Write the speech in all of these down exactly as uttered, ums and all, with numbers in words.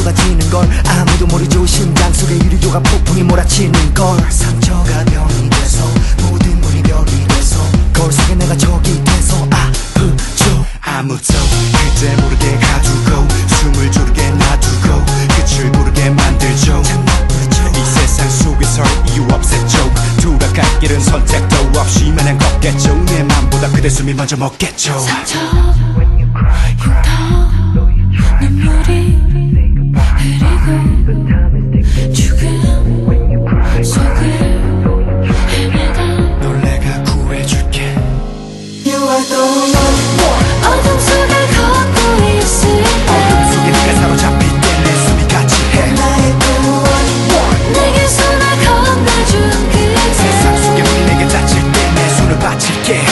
쏟아지는 걸 아무도 모르죠. 심장 속에 유리조가 폭풍이 몰아치는 걸 상처가 병이 돼서 모든 문이 벽이 돼서 거울 속에 내가 적이 돼서 아프죠. 아무도 그때 모르게 가두고 숨을 조르게 놔두고 끝을 모르게 만들죠. 이 세상 속에서 이유 없었죠. 돌아갈 길은 선택도 없이 마냥 걷겠죠. 내 맘보다 그대 숨이 먼저 먹겠죠. 상처 흉터 눈물이 흐리고 죽음 속을 헤매다 널 내가 구해줄게. You are the one. 어둠 속을 걷고 있을 때 어둠 속에 네가 사로잡힐 때 내 숨이 같이 해. 나의 the one. 내게 손을 건네준 그대 세상 속에 문이 내게 닫힐 때 내 손을 바칠게.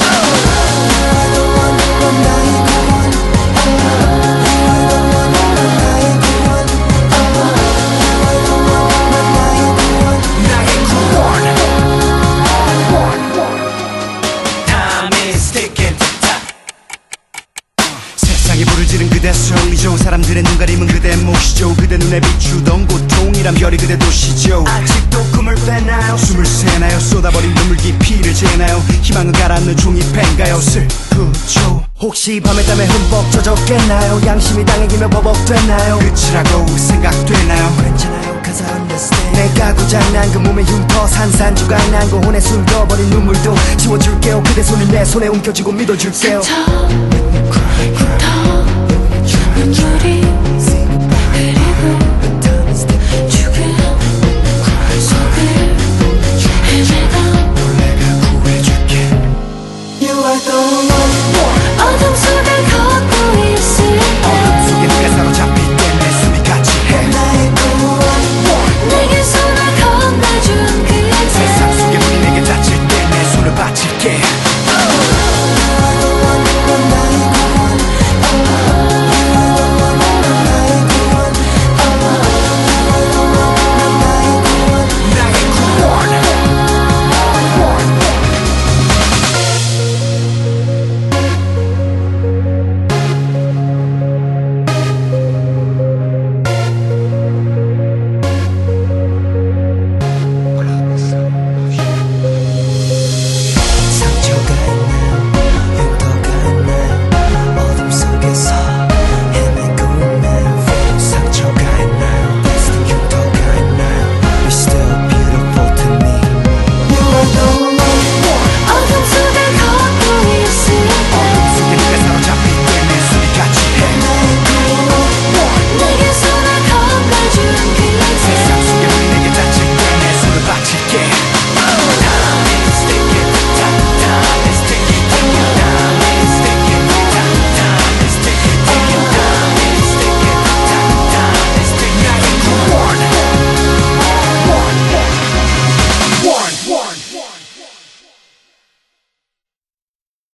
세상에 불을 지른 그대 소리죠. 사람들의 눈 가림은 그대 몫이죠. 그대 눈에 비추던 고통이란 별이 그대 도시죠. 아직도 꿈을 빼나요? 숨을 새나요? 쏟아버린 눈물 깊이를 재나요? 희망을 가라앉는 종이팬가요? 슬프죠. 혹시 밤에 땀에 흠뻑 젖었겠나요? 양심이 당해기며 버벅됐나요? 끝이라고 생각되나요? 괜찮아요 cause I understand. 내가 고장난 그 몸의 흉터 산산조각 난 고혼에 숨겨버린 눈물도 지워줄게요. 그대 손이 내 손에 움켜쥐고 믿어줄게요. 상처 흉터 눈물이